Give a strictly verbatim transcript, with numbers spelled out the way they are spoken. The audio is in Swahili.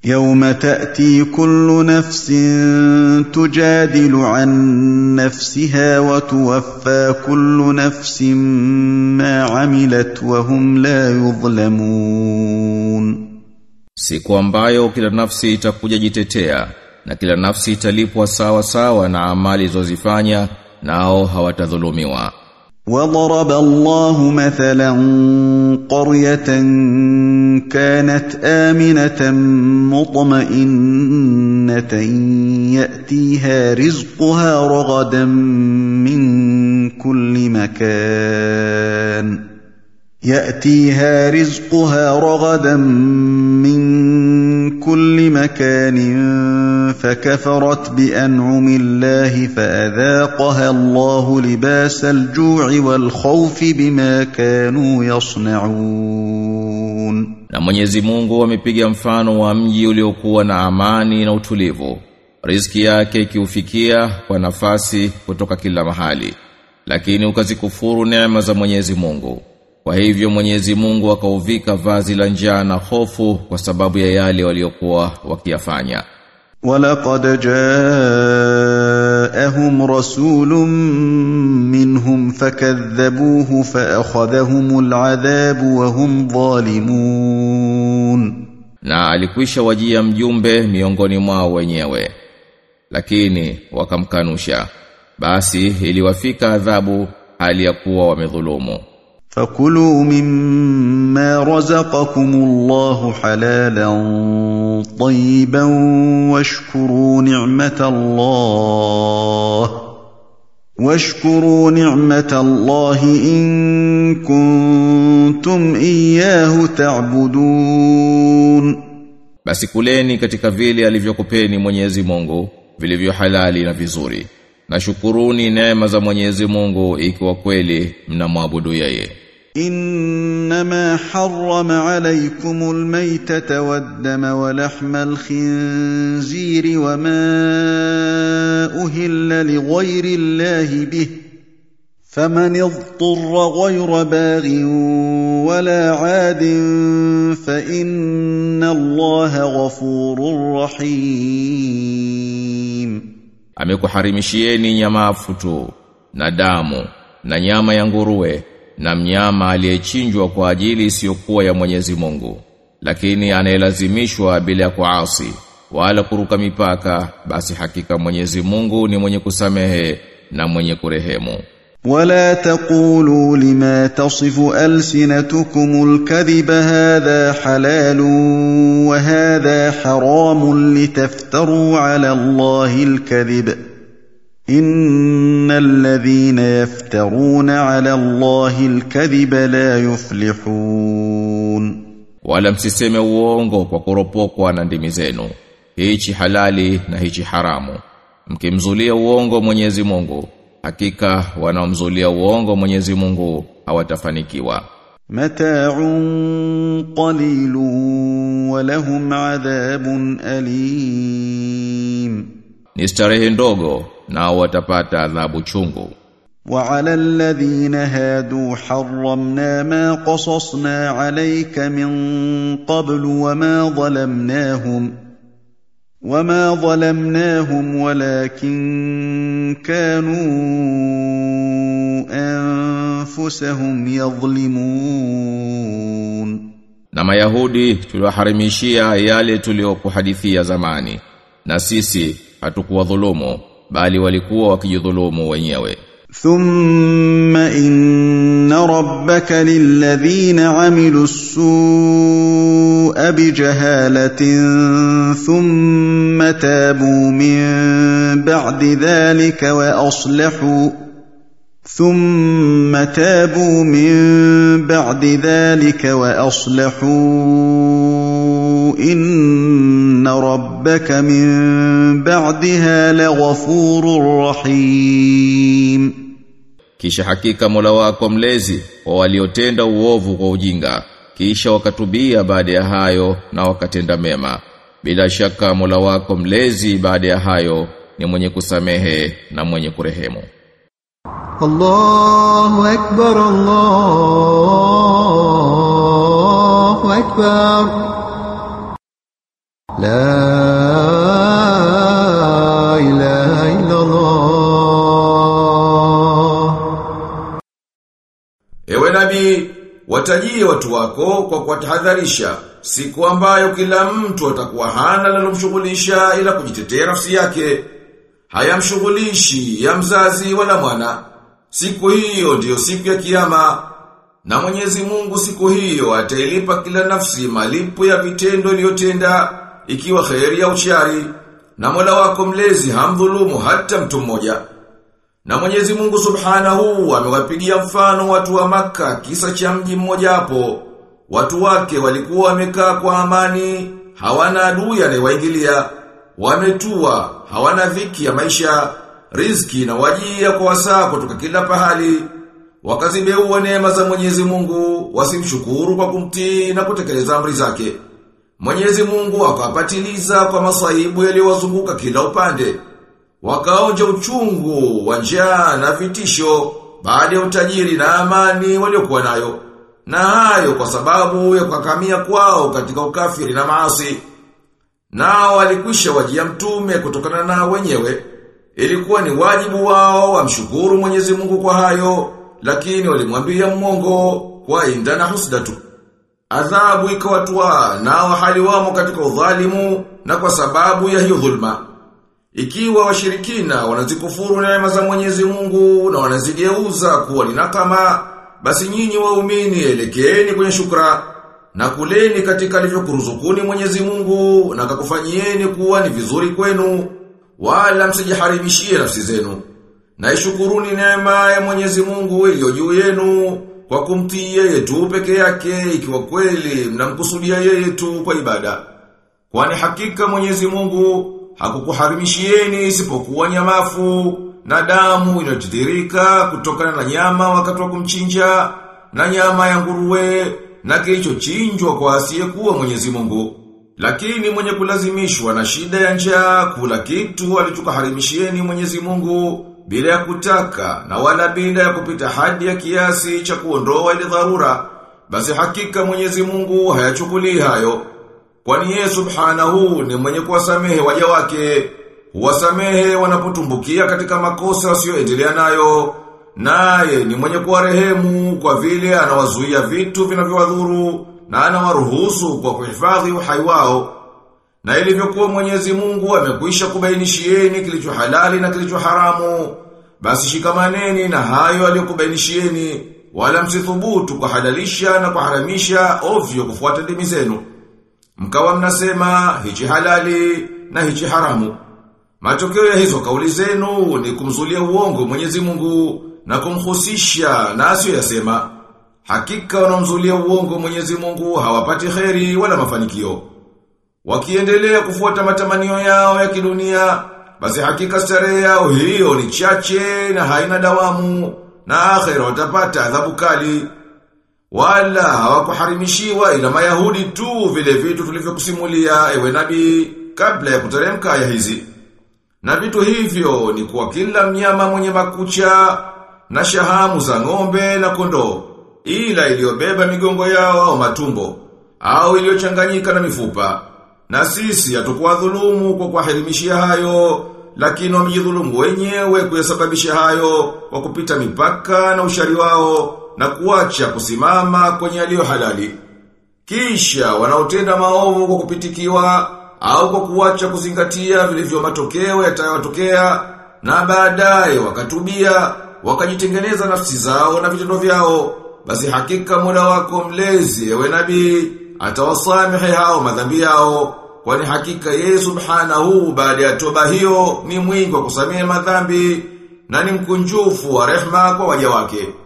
يوم تأتي كل نفس تجادل عن نفسها وتوفى كل نفس ما عملت وهم لا يظلمون. Siku ambayo kila nafsi itakuja jitetea na kila nafsi italipwa sawa sawa na amali zozifanya nao hawatadhulumiwa. وضرب الله مثلا قرية كانت آمنة مطمئنة يأتيها رزقها رغدا من كل مكان يأتيها رزقها رغدا من كل مكان فكفرت بأنعم الله فأذاقها الله لباس الجوع والخوف بما كانوا يصنعون. Na Mwenyezi Mungu amepiga mfano wa mji uliokuwa na amani na utulivu, riziki yake ikiufikia kwa nafasi kutoka kila mahali, lakini ukazikufuru neema za Mwenyezi Mungu. Kwa hivyo Mwenyezi Mungu akauvika vazi la njaa na hofu kwa sababu ya yale waliokuwa wakiyafanya. وَلَقَدْ جَاءَهُمْ رَسُولٌ مِّنْهُمْ فَكَذَّبُوهُ فَأَخَذَهُمُ الْعَذَابُ وَهُمْ ظَالِمُونَ. Na alikwisha wajia mjumbe miongoni mwao wenyewe, lakini wakamkanusha, basi iliwafika adhabu hali ya kuwa wamedhulumu. فَكُلُوا مِمَّا رَزَقَكُمُ اللَّهُ حَلَالًا طَيِّبًا وَاشْكُرُوا نِعْمَةَ اللَّهِ وَاشْكُرُوا نِعْمَةَ اللَّهِ إِن كُنتُمْ إِيَّاهُ تَعْبُدُونَ. Basi kuleni katika vile alivyokupeni Mwenyezi Mungu vilivyo halali na vizuri, na shukuruni neema za Mwenyezi Mungu ikiwa kweli mnamwabudu yeye. إنما حرم عليكم الميتة والدم ولحم الخنزير وما أهل لغير الله به فمن اضطر غير باغ ولا عاد فإن الله غفور رحيم. Amekuharimishieni nyama afutu na damu na nyama ya nguruwe na mnyama aliyechinjwa kwa ajili isiyokuwa ya Mwenyezi Mungu, lakini anayelazimishwa bila kuasi wala kuruka mipaka, basi hakika Mwenyezi Mungu ni mwenye kusamehe na mwenye kurehemu. ولا تقولوا لما تصف ألسنتكم الكذب هذا حلال وهذا حرام لتفتروا على الله الكذب إن الذين يفترون على الله الكذب لا يفلحون. Wala msiseme uongo kwa kuropokwa na ndimi zenu, hichi halali na hichi haramu, mkimzulia uongo Mwenyezi Mungu, hakika wanaomzulia uongo Mwenyezi Mungu hawatafanikiwa. Mata'un qalilun wa lahum adhabun alim. Ni starehe ndogo na watapata adhabu chungu. وعلى الذين هادوا حرمنا ما قصصنا عليك من قبل وما ظلمناهم وما ظلمناهم ولكن كانوا أنفسهم يظلمون. Na Mayahudi tuliwaharimishia yale tuliokuhadithia zamani, na sisi hatukuwadhulumu bali walikuwa wakijidhulumu wenyewe. ثم إن ربك للذين عملوا السوء بجهالة ثم تابوا من بعد ذلك وأصلحوا ثم تابوا من بعد ذلك وأصلحوا إن ربك من بعدها لغفور رحيم. Kisha hakika Mola wako mlezi wa waliotenda uovu kwa ujinga, kisha wakatubia baada ya hayo na wakatenda mema, bila shaka Mola wako mlezi baada ya hayo ni mwenye kusamehe na mwenye kurehemu. Allahu Akbar, Allahu Akbar. لا إله إلا الله. Ewe nabii, watajie watu wako kwa kuwatahadharisha siku ambayo kila mtu atakuwa hana linalomshughulisha ila kujitetea nafsi yake. Hayamshughulishi ya mzazi wala mwana. Siku hiyo ndiyo siku ya kiyama. Na Mwenyezi Mungu siku hiyo atailipa kila nafsi malipo ya vitendo iliyotenda, ikiwa kheri au shari. Na Mola wako mlezi hamdhulumu hata mtu mmoja. Na Mwenyezi Mungu Subhanahu amewapigia mfano watu wa Makka kisa cha mji mmoja hapo. Watu wake walikuwa wamekaa kwa amani, hawana adui anayewaingilia, wametua, hawana dhiki ya maisha, riziki na wajia kwa wasaa kutoka kila pahali. Wakazibeua neema za Mwenyezi Mungu, wasimshukuru kwa kumtii na kutekeleza amri zake. Mwenyezi Mungu akawapatiliza kwa masaibu yaliyowazunguka kila upande. Wakaonja uchungu, wa njaa na vitisho baada ya utajiri na amani waliokuwa nayo. Na hayo kwa sababu ya kukakamia kwao katika ukafiri na maasi. Nao walikwisha wajia mtume kutokana na wenyewe. Ilikuwa ni wajibu wao wamshukuru Mwenyezi Mungu kwa hayo, lakini walimwambia mwongo kwa inda na husda tu. Adhabu ikawatwa nao hali wamo katika udhalimu na kwa sababu ya hiyo dhulma. Ikiwa washirikina wanazikufuru neema za Mwenyezi Mungu na wanazigeuza kuwa ni nakama, basi nyinyi waumini elekeeni kwenye shukra na kuleni katika alivyokuruzukuni Mwenyezi Mungu na akakufanyieni kuwa ni vizuri kwenu, wala msijiharibishie nafsi zenu. Na ishukuruni neema ya Mwenyezi Mungu iliyo juu yenu kwa kumtii yeye tu peke yake, ikiwa kweli mnamkusudia yeye tu kwa ibada. Kwani hakika Mwenyezi Mungu hakukuharimishieni isipokuwa nyamafu na damu inayotiririka kutokana na nyama wakati wa kumchinja, na nyama ya nguruwe na kilichochinjwa kwa asiyekuwa Mwenyezi Mungu. Lakini mwenye kulazimishwa na shida ya njaa kula kitu alichokaharimishieni Mwenyezi Mungu bila ya kutaka na wala bila ya kupita hadi ya kiasi cha kuondoa ile dharura, basi hakika Mwenyezi Mungu hayachukulii hayo. Kwani yeye Subhanahu ni mwenye kuwasamehe waja wake, huwasamehe wanapotumbukia katika makosa wasioendelea nayo, naye ni mwenye kuwarehemu kwa vile anawazuia vitu vinavyowadhuru na anawaruhusu kwa kuhifadhi uhai wao. Na ilivyokuwa Mwenyezi Mungu amekwisha kubainishieni kilicho halali na kilicho haramu, basi shikamaneni na hayo aliyokubainishieni, wala msithubutu kuhalalisha na kuharamisha ovyo kufuata dini zenu. Mkawa mnasema hichi halali na hichi haramu. Matokeo ya hizo kauli zenu ni kumzulia uongo Mwenyezi Mungu na kumhusisha na asiyoyasema. Hakika wanaomzulia uongo Mwenyezi Mungu hawapati kheri wala mafanikio. Wakiendelea kufuata matamanio yao ya kidunia, basi hakika starehe yao hiyo ni chache na haina dawamu, na akhera watapata adhabu kali. Wala hawakuharimishiwa ila Mayahudi tu vile vitu tulivyokusimulia ewe nabii kabla ya kuteremka aya hizi. Na vitu hivyo ni kwa kila mnyama mwenye makucha na shahamu za ng'ombe na kondoo, ila iliyobeba migongo yao au matumbo, au iliyochanganyika na mifupa. Na sisi hatukuwa dhulumu kwa kuwahirimishia hayo, lakini wamejidhulumu wenyewe kuyasababisha hayo kwa kupita mipaka na ushari wao na kuacha kusimama kwenye yaliyo halali. Kisha wanaotenda maovu kwa kupitikiwa au kwa kuacha kuzingatia vilivyo matokeo yatayotokea, na baadaye wakatubia, wakajitengeneza nafsi zao na vitendo vyao, basi hakika Mola wako mlezi ewe nabii atawasamehe hao madhambi yao, kwani hakika yeye Subhanahu baada ya toba hiyo ni mwingi wa kusamehe madhambi na ni mkunjufu wa rehema kwa waja wake.